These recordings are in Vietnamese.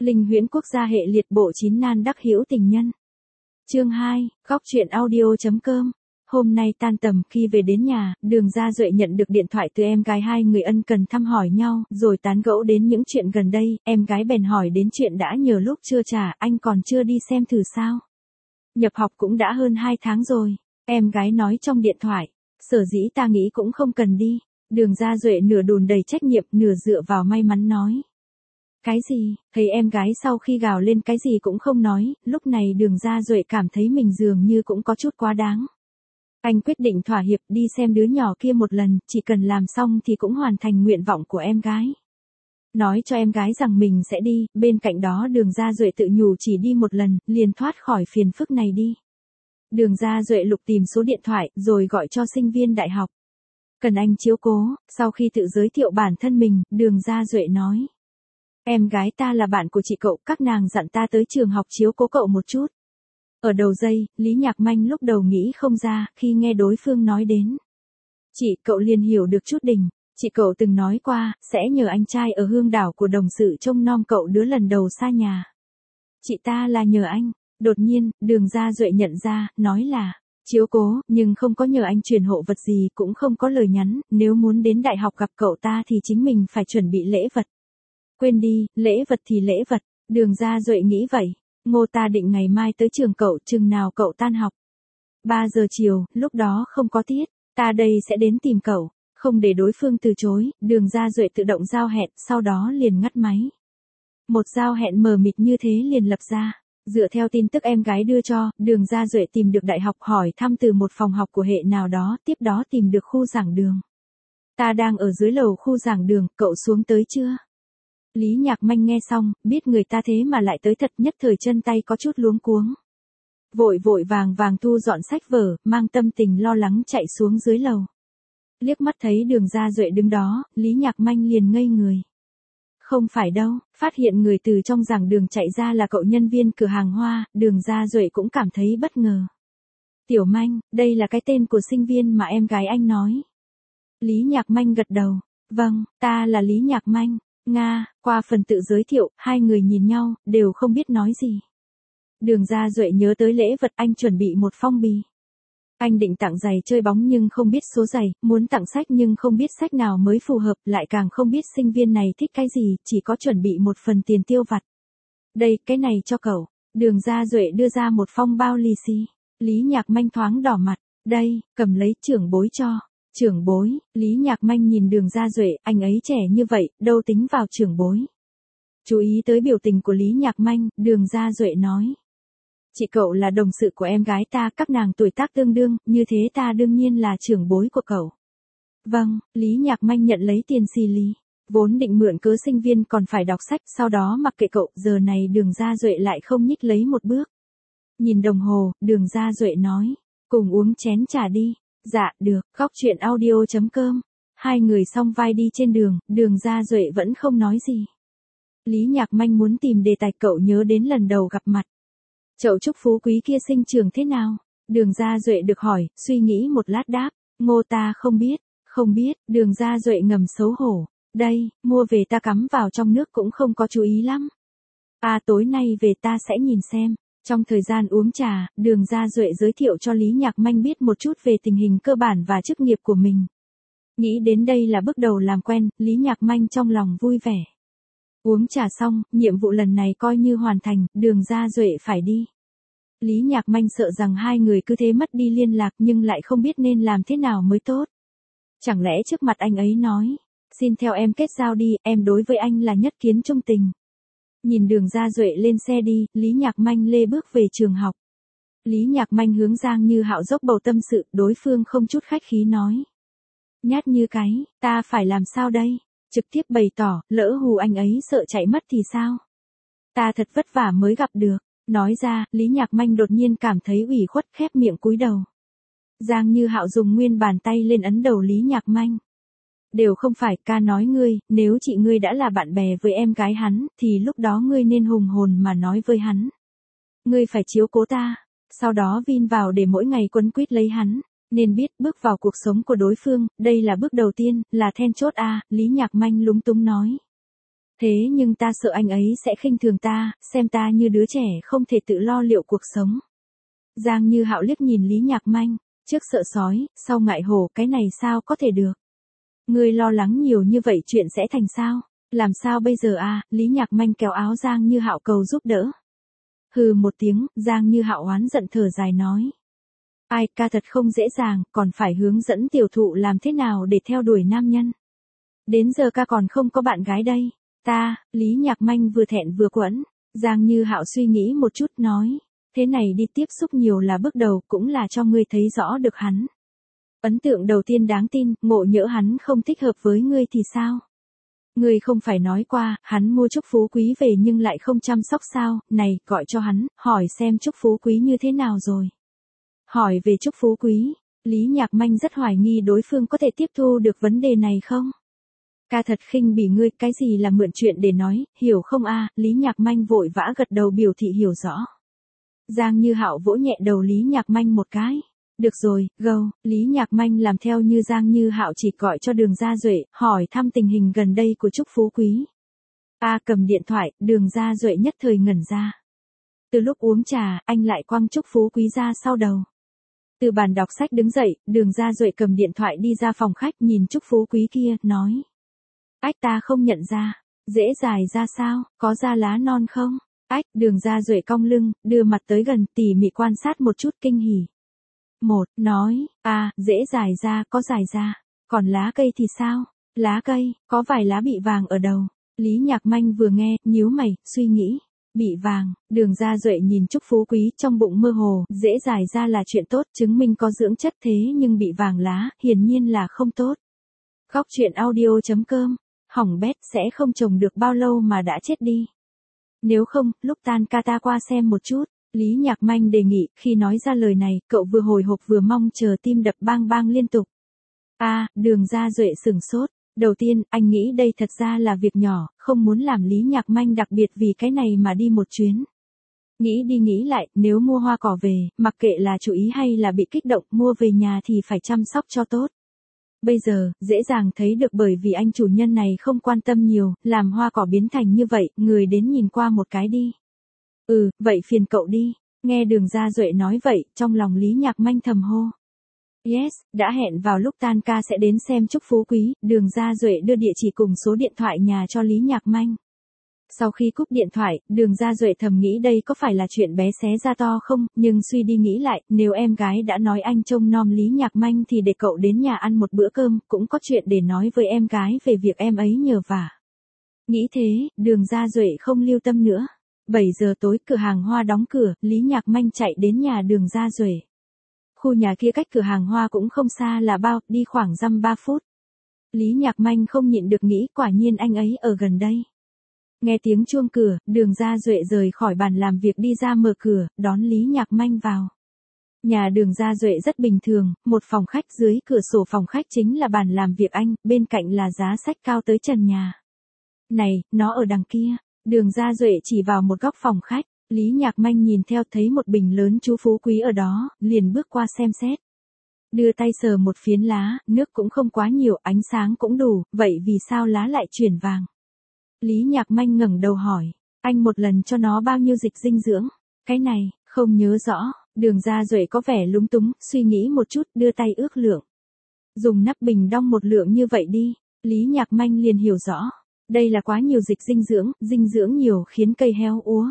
Linh huyễn quốc gia hệ liệt bộ 9 nan đắc hữu tình nhân. Chương 2, góc truyện audio.com. Hôm nay tan tầm khi về đến nhà, Đường Gia Duệ nhận được điện thoại từ em gái, hai người ân cần thăm hỏi nhau, rồi tán gẫu đến những chuyện gần đây, em gái bèn hỏi đến chuyện đã nhờ lúc chưa trả, anh còn chưa đi xem thử sao? Nhập học cũng đã hơn 2 tháng rồi, em gái nói trong điện thoại, sở dĩ ta nghĩ cũng không cần đi. Đường Gia Duệ nửa đùn đầy trách nhiệm, nửa dựa vào may mắn nói. Cái gì? Thấy em gái sau khi gào lên cái gì cũng không nói, lúc này Đường Gia Duệ cảm thấy mình dường như cũng có chút quá đáng. Anh quyết định thỏa hiệp đi xem đứa nhỏ kia một lần, chỉ cần làm xong thì cũng hoàn thành nguyện vọng của em gái. Nói cho em gái rằng mình sẽ đi, bên cạnh đó Đường Gia Duệ tự nhủ chỉ đi một lần, liền thoát khỏi phiền phức này đi. Đường Gia Duệ lục tìm số điện thoại, rồi gọi cho sinh viên đại học. Cần anh chiếu cố. Sau khi tự giới thiệu bản thân mình, Đường Gia Duệ nói. Em gái ta là bạn của chị cậu, các nàng dặn ta tới trường học chiếu cố cậu một chút. Ở đầu dây, Lý Nhạc Manh lúc đầu nghĩ không ra, khi nghe đối phương nói đến. Chị cậu liền hiểu được chút đỉnh, chị cậu từng nói qua, sẽ nhờ anh trai ở Hương Đảo của đồng sự trông nom cậu đứa lần đầu xa nhà. Chị ta là nhờ anh. Đột nhiên, Đường Gia Duệ nhận ra, nói là chiếu cố, nhưng không có nhờ anh truyền hộ vật gì, cũng không có lời nhắn, nếu muốn đến đại học gặp cậu ta thì chính mình phải chuẩn bị lễ vật. Quên đi, lễ vật thì lễ vật, Đường Gia Duệ nghĩ vậy. Ngô ta định ngày mai tới trường cậu, chừng nào cậu tan học. 3 giờ chiều, lúc đó không có tiết, ta đây sẽ đến tìm cậu. Không để đối phương từ chối, Đường Gia Duệ tự động giao hẹn, sau đó liền ngắt máy. Một giao hẹn mờ mịt như thế liền lập ra. Dựa theo tin tức em gái đưa cho, Đường Gia Duệ tìm được đại học hỏi thăm từ một phòng học của hệ nào đó, tiếp đó tìm được khu giảng đường. Ta đang ở dưới lầu khu giảng đường, cậu xuống tới chưa? Lý Nhạc Manh nghe xong, biết người ta thế mà lại tới thật, nhất thời chân tay có chút luống cuống. Vội vội vàng vàng thu dọn sách vở, mang tâm tình lo lắng chạy xuống dưới lầu. Liếc mắt thấy Đường Gia Duệ đứng đó, Lý Nhạc Manh liền ngây người. Không phải đâu, phát hiện người từ trong giảng đường chạy ra là cậu nhân viên cửa hàng hoa, Đường Gia Duệ cũng cảm thấy bất ngờ. Tiểu Manh, đây là cái tên của sinh viên mà em gái anh nói. Lý Nhạc Manh gật đầu. Vâng, ta là Lý Nhạc Manh. Nga, qua phần tự giới thiệu, hai người nhìn nhau, đều không biết nói gì. Đường Gia Duệ nhớ tới lễ vật, anh chuẩn bị một phong bì. Anh định tặng giày chơi bóng nhưng không biết số giày, muốn tặng sách nhưng không biết sách nào mới phù hợp, lại càng không biết sinh viên này thích cái gì, chỉ có chuẩn bị một phần tiền tiêu vặt. Đây, cái này cho cậu. Đường Gia Duệ đưa ra một phong bao lì xì. Lý Nhạc Manh thoáng đỏ mặt. Đây, cầm lấy, trưởng bối cho. Trưởng bối, Lý Nhạc Manh nhìn Đường Gia Duệ, anh ấy trẻ như vậy, đâu tính vào trưởng bối. Chú ý tới biểu tình của Lý Nhạc Manh, Đường Gia Duệ nói. Chị cậu là đồng sự của em gái ta, các nàng tuổi tác tương đương, như thế ta đương nhiên là trưởng bối của cậu. Vâng, Lý Nhạc Manh nhận lấy tiền xì lì. Vốn định mượn cớ sinh viên còn phải đọc sách, sau đó mặc kệ cậu, giờ này Đường Gia Duệ lại không nhích lấy một bước. Nhìn đồng hồ, Đường Gia Duệ nói, cùng uống chén trà đi. Dạ, được, góc truyện audio.com. Hai người song vai đi trên đường, Đường Gia Duệ vẫn không nói gì. Lý Nhạc Manh muốn tìm đề tài, cậu nhớ đến lần đầu gặp mặt. Chậu trúc phú quý kia sinh trường thế nào? Đường Gia Duệ được hỏi, suy nghĩ một lát đáp, Ngô ta không biết, không biết, Đường Gia Duệ ngầm xấu hổ. Đây, mua về ta cắm vào trong nước cũng không có chú ý lắm. À, tối nay về ta sẽ nhìn xem. Trong thời gian uống trà, Đường Gia Duệ giới thiệu cho Lý Nhạc Manh biết một chút về tình hình cơ bản và chức nghiệp của mình. Nghĩ đến đây là bước đầu làm quen, Lý Nhạc Manh trong lòng vui vẻ. Uống trà xong, nhiệm vụ lần này coi như hoàn thành, Đường Gia Duệ phải đi. Lý Nhạc Manh sợ rằng hai người cứ thế mất đi liên lạc nhưng lại không biết nên làm thế nào mới tốt. Chẳng lẽ trước mặt anh ấy nói, xin theo em kết giao đi, em đối với anh là nhất kiến trung tình. Nhìn Đường Gia Duệ lên xe đi, Lý Nhạc Manh lê bước về trường học. Lý Nhạc Manh hướng Giang Như Hạo dốc bầu tâm sự, đối phương không chút khách khí nói. Nhát như cái, ta phải làm sao đây? Trực tiếp bày tỏ, lỡ hù anh ấy sợ chạy mất thì sao? Ta thật vất vả mới gặp được. Nói ra, Lý Nhạc Manh đột nhiên cảm thấy ủy khuất, khép miệng cúi đầu. Giang Như Hạo dùng nguyên bàn tay lên ấn đầu Lý Nhạc Manh. Đều không phải, ca nói ngươi, nếu chị ngươi đã là bạn bè với em gái hắn, thì lúc đó ngươi nên hùng hồn mà nói với hắn. Ngươi phải chiếu cố ta, sau đó vin vào để mỗi ngày quấn quýt lấy hắn, nên biết bước vào cuộc sống của đối phương, đây là bước đầu tiên, là then chốt a. Lý Nhạc Manh lúng túng nói. Thế nhưng ta sợ anh ấy sẽ khinh thường ta, xem ta như đứa trẻ không thể tự lo liệu cuộc sống. Giang Như Hạo liếc nhìn Lý Nhạc Manh, trước sợ sói, sau ngại hổ, cái này sao có thể được. Ngươi lo lắng nhiều như vậy chuyện sẽ thành sao? Làm sao bây giờ à? Lý Nhạc Manh kéo áo Giang Như Hạo cầu giúp đỡ. Hừ một tiếng, Giang Như Hạo oán giận thở dài nói. Ai ca thật không dễ dàng, còn phải hướng dẫn tiểu thụ làm thế nào để theo đuổi nam nhân. Đến giờ ca còn không có bạn gái đây. Ta, Lý Nhạc Manh vừa thẹn vừa quẫn. Giang Như Hạo suy nghĩ một chút nói. Thế này đi tiếp xúc nhiều là bước đầu cũng là cho ngươi thấy rõ được hắn. Ấn tượng đầu tiên đáng tin, ngộ nhỡ hắn không thích hợp với ngươi thì sao? Ngươi không phải nói qua, hắn mua chúc phú quý về nhưng lại không chăm sóc sao, này, gọi cho hắn, hỏi xem chúc phú quý như thế nào rồi. Hỏi về chúc phú quý, Lý Nhạc Manh rất hoài nghi đối phương có thể tiếp thu được vấn đề này không? Ca thật khinh bỉ ngươi, cái gì là mượn chuyện để nói, hiểu không a? Lý Nhạc Manh vội vã gật đầu biểu thị hiểu rõ. Giang Như Hạo vỗ nhẹ đầu Lý Nhạc Manh một cái. Được rồi, gâu, Lý Nhạc Manh làm theo như Giang Như Hạo chỉ gọi cho Đường Gia Duệ, hỏi thăm tình hình gần đây của Trúc Phú Quý. Cầm điện thoại, Đường Gia Duệ nhất thời ngẩn ra. Từ lúc uống trà, anh lại quăng Trúc Phú Quý ra sau đầu. Từ bàn đọc sách đứng dậy, Đường Gia Duệ cầm điện thoại đi ra phòng khách nhìn Trúc Phú Quý kia, nói. Ta không nhận ra, dễ dài ra sao, có da lá non không? Đường Gia Duệ cong lưng, đưa mặt tới gần, tỉ mỉ quan sát một chút kinh hỉ. Nói, dễ dài ra, có dài ra. Còn lá cây thì sao? Lá cây, có vài lá bị vàng ở đầu. Lý Nhạc Manh vừa nghe, nhíu mày, suy nghĩ. Bị vàng, Đường Gia Duệ nhìn Trúc Phú Quý trong bụng mơ hồ, dễ dài ra là chuyện tốt, chứng minh có dưỡng chất thế nhưng bị vàng lá, hiển nhiên là không tốt. Góc truyện audio.com, hỏng bét sẽ không trồng được bao lâu mà đã chết đi. Nếu không, lúc tan ca ta qua xem một chút. Lý Nhạc Manh đề nghị, khi nói ra lời này, cậu vừa hồi hộp vừa mong chờ tim đập bang bang liên tục. Đường Gia Duệ sửng sốt. Đầu tiên, anh nghĩ đây thật ra là việc nhỏ, không muốn làm Lý Nhạc Manh đặc biệt vì cái này mà đi một chuyến. Nghĩ đi nghĩ lại, nếu mua hoa cỏ về, mặc kệ là chú ý hay là bị kích động, mua về nhà thì phải chăm sóc cho tốt. Bây giờ, dễ dàng thấy được bởi vì anh chủ nhân này không quan tâm nhiều, làm hoa cỏ biến thành như vậy, người đến nhìn qua một cái đi. Vậy phiền cậu đi. Nghe Đường Gia Duệ nói vậy, trong lòng Lý Nhạc Manh thầm hô. Yes, đã hẹn vào lúc tan ca sẽ đến xem Trúc Phú Quý, Đường Gia Duệ đưa địa chỉ cùng số điện thoại nhà cho Lý Nhạc Manh. Sau khi cúp điện thoại, Đường Gia Duệ thầm nghĩ đây có phải là chuyện bé xé ra to không, nhưng suy đi nghĩ lại, nếu em gái đã nói anh trông nom Lý Nhạc Manh thì để cậu đến nhà ăn một bữa cơm, cũng có chuyện để nói với em gái về việc em ấy nhờ vả. Nghĩ thế, Đường Gia Duệ không lưu tâm nữa. 7 giờ tối cửa hàng hoa đóng cửa, Lý Nhạc Manh chạy đến nhà Đường Gia Duệ. Khu nhà kia cách cửa hàng hoa cũng không xa là bao, đi khoảng dăm 3 phút. Lý Nhạc Manh không nhịn được nghĩ quả nhiên anh ấy ở gần đây. Nghe tiếng chuông cửa, Đường Gia Duệ rời khỏi bàn làm việc đi ra mở cửa, đón Lý Nhạc Manh vào. Nhà Đường Gia Duệ rất bình thường, một phòng khách, dưới cửa sổ phòng khách chính là bàn làm việc anh, bên cạnh là giá sách cao tới trần nhà. Này, nó ở đằng kia. Đường Gia Duệ chỉ vào một góc phòng khách, Lý Nhạc Manh nhìn theo thấy một bình lớn chú Phú Quý ở đó, liền bước qua xem xét. Đưa tay sờ một phiến lá, nước cũng không quá nhiều, ánh sáng cũng đủ, vậy vì sao lá lại chuyển vàng? Lý Nhạc Manh ngẩng đầu hỏi, anh một lần cho nó bao nhiêu dịch dinh dưỡng? Cái này, không nhớ rõ. Đường Gia Duệ có vẻ lúng túng, suy nghĩ một chút, đưa tay ước lượng. Dùng nắp bình đong một lượng như vậy đi. Lý Nhạc Manh liền hiểu rõ. Đây là quá nhiều dịch dinh dưỡng nhiều khiến cây héo úa.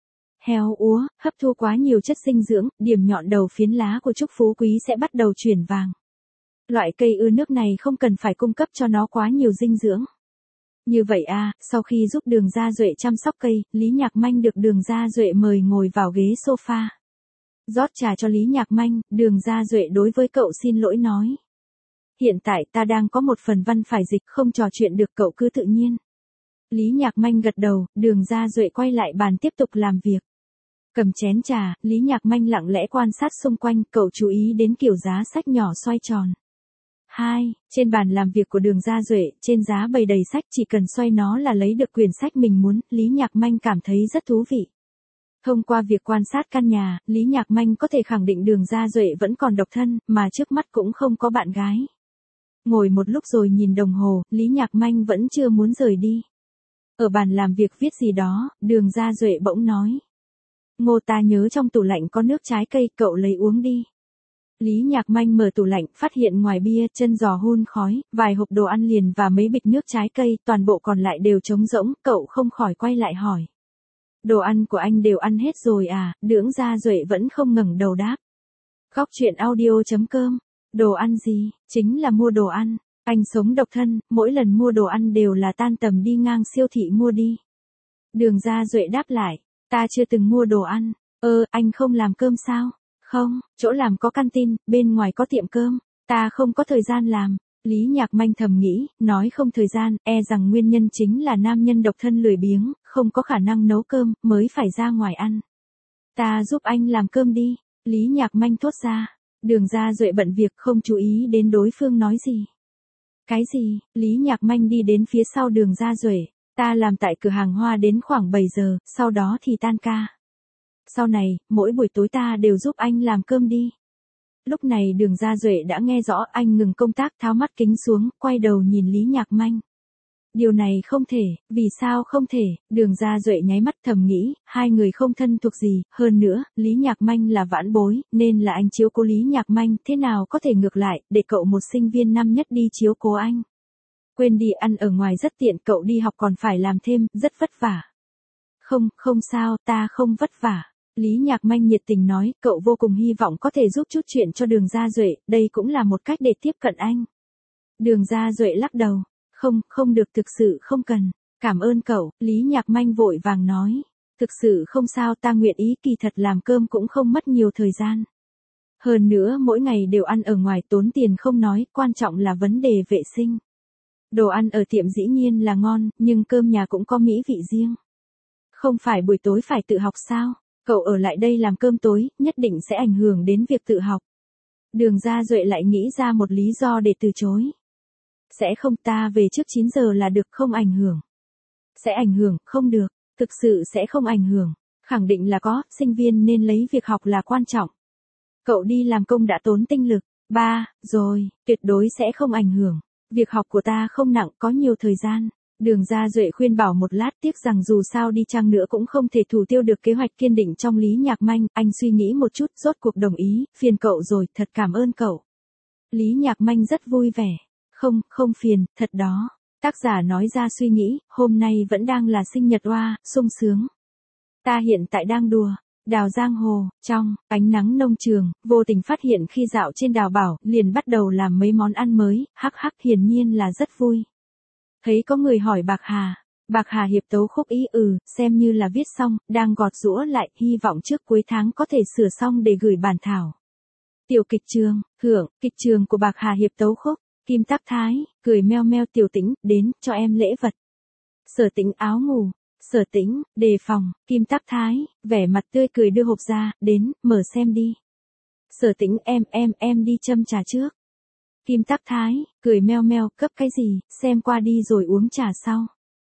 Héo úa, hấp thu quá nhiều chất dinh dưỡng, điểm nhọn đầu phiến lá của Trúc Phú Quý sẽ bắt đầu chuyển vàng. Loại cây ưa nước này không cần phải cung cấp cho nó quá nhiều dinh dưỡng. Như vậy sau khi giúp Đường Gia Duệ chăm sóc cây, Lý Nhạc Manh được Đường Gia Duệ mời ngồi vào ghế sofa. Rót trà cho Lý Nhạc Manh, Đường Gia Duệ đối với cậu xin lỗi nói. Hiện tại ta đang có một phần văn phải dịch, không trò chuyện được, cậu cứ tự nhiên. Lý Nhạc Manh gật đầu, Đường Gia Duệ quay lại bàn tiếp tục làm việc. Cầm chén trà, Lý Nhạc Manh lặng lẽ quan sát xung quanh, cậu chú ý đến kiểu giá sách nhỏ xoay tròn. Trên bàn làm việc của Đường Gia Duệ, trên giá bày đầy sách, chỉ cần xoay nó là lấy được quyển sách mình muốn, Lý Nhạc Manh cảm thấy rất thú vị. Thông qua việc quan sát căn nhà, Lý Nhạc Manh có thể khẳng định Đường Gia Duệ vẫn còn độc thân, mà trước mắt cũng không có bạn gái. Ngồi một lúc rồi nhìn đồng hồ, Lý Nhạc Manh vẫn chưa muốn rời đi. Ở bàn làm việc viết gì đó, Đường Gia Duệ bỗng nói. Ngô, ta nhớ trong tủ lạnh có nước trái cây, cậu lấy uống đi. Lý Nhạc Manh mở tủ lạnh, phát hiện ngoài bia, chân giò hun khói, vài hộp đồ ăn liền và mấy bịch nước trái cây, toàn bộ còn lại đều trống rỗng, cậu không khỏi quay lại hỏi. Đồ ăn của anh đều ăn hết rồi à? Đường Gia Duệ vẫn không ngẩng đầu đáp. Góc truyện audio.com. Đồ ăn gì? Chính là mua đồ ăn. Anh sống độc thân, mỗi lần mua đồ ăn đều là tan tầm đi ngang siêu thị mua đi. Đường Gia Duệ đáp lại. Ta chưa từng mua đồ ăn. Anh không làm cơm sao? Không, chỗ làm có canteen, bên ngoài có tiệm cơm. Ta không có thời gian làm. Lý Nhạc Manh thầm nghĩ, nói không thời gian, e rằng nguyên nhân chính là nam nhân độc thân lười biếng, không có khả năng nấu cơm, mới phải ra ngoài ăn. Ta giúp anh làm cơm đi. Lý Nhạc Manh thốt ra. Đường Gia Duệ bận việc không chú ý đến đối phương nói gì. Cái gì? Lý Nhạc Manh đi đến phía sau Đường Gia Duệ. Ta làm tại cửa hàng hoa đến khoảng 7 giờ, sau đó thì tan ca. Sau này, mỗi buổi tối ta đều giúp anh làm cơm đi. Lúc này Đường Gia Duệ đã nghe rõ, anh ngừng công tác, tháo mắt kính xuống, quay đầu nhìn Lý Nhạc Manh. Điều này không thể, vì sao không thể? Đường Gia Duệ nháy mắt thầm nghĩ, hai người không thân thuộc gì, hơn nữa, Lý Nhạc Manh là vãn bối, nên là anh chiếu cố Lý Nhạc Manh, thế nào có thể ngược lại, để cậu một sinh viên năm nhất đi chiếu cố anh. Quên đi, ăn ở ngoài rất tiện, cậu đi học còn phải làm thêm, rất vất vả. Không sao, ta không vất vả. Lý Nhạc Manh nhiệt tình nói, cậu vô cùng hy vọng có thể giúp chút chuyện cho Đường Gia Duệ, đây cũng là một cách để tiếp cận anh. Đường Gia Duệ lắc đầu, không được, thực sự không cần, cảm ơn cậu. Lý Nhạc Manh vội vàng nói, thực sự không sao, ta nguyện ý, kỳ thật làm cơm cũng không mất nhiều thời gian. Hơn nữa mỗi ngày đều ăn ở ngoài tốn tiền không nói, quan trọng là vấn đề vệ sinh. Đồ ăn ở tiệm dĩ nhiên là ngon, nhưng cơm nhà cũng có mỹ vị riêng. Không phải buổi tối phải tự học sao? Cậu ở lại đây làm cơm tối, nhất định sẽ ảnh hưởng đến việc tự học. Đường Gia Duệ lại nghĩ ra một lý do để từ chối. Sẽ không, ta về trước 9 giờ là được, không ảnh hưởng. Sẽ ảnh hưởng, không được, thực sự sẽ không ảnh hưởng. Khẳng định là có, sinh viên nên lấy việc học là quan trọng. Cậu đi làm công đã tốn tinh lực. Rồi, tuyệt đối sẽ không ảnh hưởng. Việc học của ta không nặng, có nhiều thời gian. Đường Gia Duệ khuyên bảo một lát, tiếc rằng dù sao đi chăng nữa cũng không thể thủ tiêu được kế hoạch kiên định trong Lý Nhạc Manh, anh suy nghĩ một chút, rốt cuộc đồng ý, phiền cậu rồi, thật cảm ơn cậu. Lý Nhạc Manh rất vui vẻ. Không phiền, thật đó. Tác giả nói ra suy nghĩ, hôm nay vẫn đang là sinh nhật oa, sung sướng. Ta hiện tại đang đùa. Đào giang hồ, trong ánh nắng nông trường, vô tình phát hiện khi dạo trên đào bảo, liền bắt đầu làm mấy món ăn mới, hắc hiển nhiên là rất vui. Thấy có người hỏi Bạc Hà hiệp tấu khúc ý, xem như là viết xong, đang gọt giũa lại, hy vọng trước cuối tháng có thể sửa xong để gửi bản thảo. Tiểu kịch trường, hưởng, kịch trường của Bạc Hà hiệp tấu khúc, Kim Tắc Thái, cười meo meo, Tiểu Tĩnh, đến, cho em lễ vật. Sở Tĩnh áo ngủ. Sở Tĩnh, đề phòng, Kim Tắc Thái, vẻ mặt tươi cười đưa hộp ra, đến, mở xem đi. Sở Tĩnh, em đi châm trà trước. Kim Tắc Thái, cười meo meo, cấp cái gì, xem qua đi rồi uống trà sau.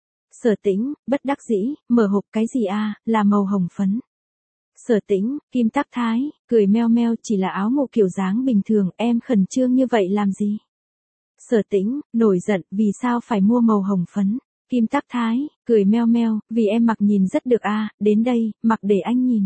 Sở Tĩnh, bất đắc dĩ, mở hộp, cái gì à, là màu hồng phấn. Sở Tĩnh, Kim Tắc Thái, cười meo meo, chỉ là áo ngủ kiểu dáng bình thường, em khẩn trương như vậy làm gì? Sở Tĩnh, nổi giận, vì sao phải mua màu hồng phấn? Kim Tắc Thái, cười meo meo, vì em mặc nhìn rất được à, đến đây, mặc để anh nhìn.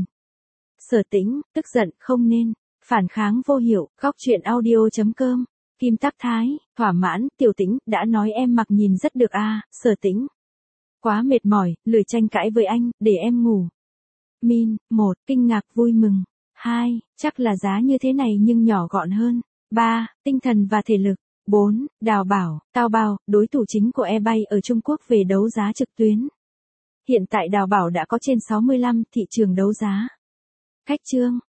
Sở Tĩnh, tức giận, không nên, phản kháng vô hiệu, góc truyện audio.com. Kim Tắc Thái, thỏa mãn, Tiểu Tĩnh, đã nói em mặc nhìn rất được à, Sở Tĩnh. Quá mệt mỏi, lười tranh cãi với anh, để em ngủ. Min, 1, kinh ngạc vui mừng. 2, chắc là giá như thế này nhưng nhỏ gọn hơn. 3, tinh thần và thể lực. 4, Đào Bảo, Taobao, đối thủ chính của eBay ở Trung Quốc về đấu giá trực tuyến. Hiện tại Đào Bảo đã có trên 65 thị trường đấu giá. Khách chương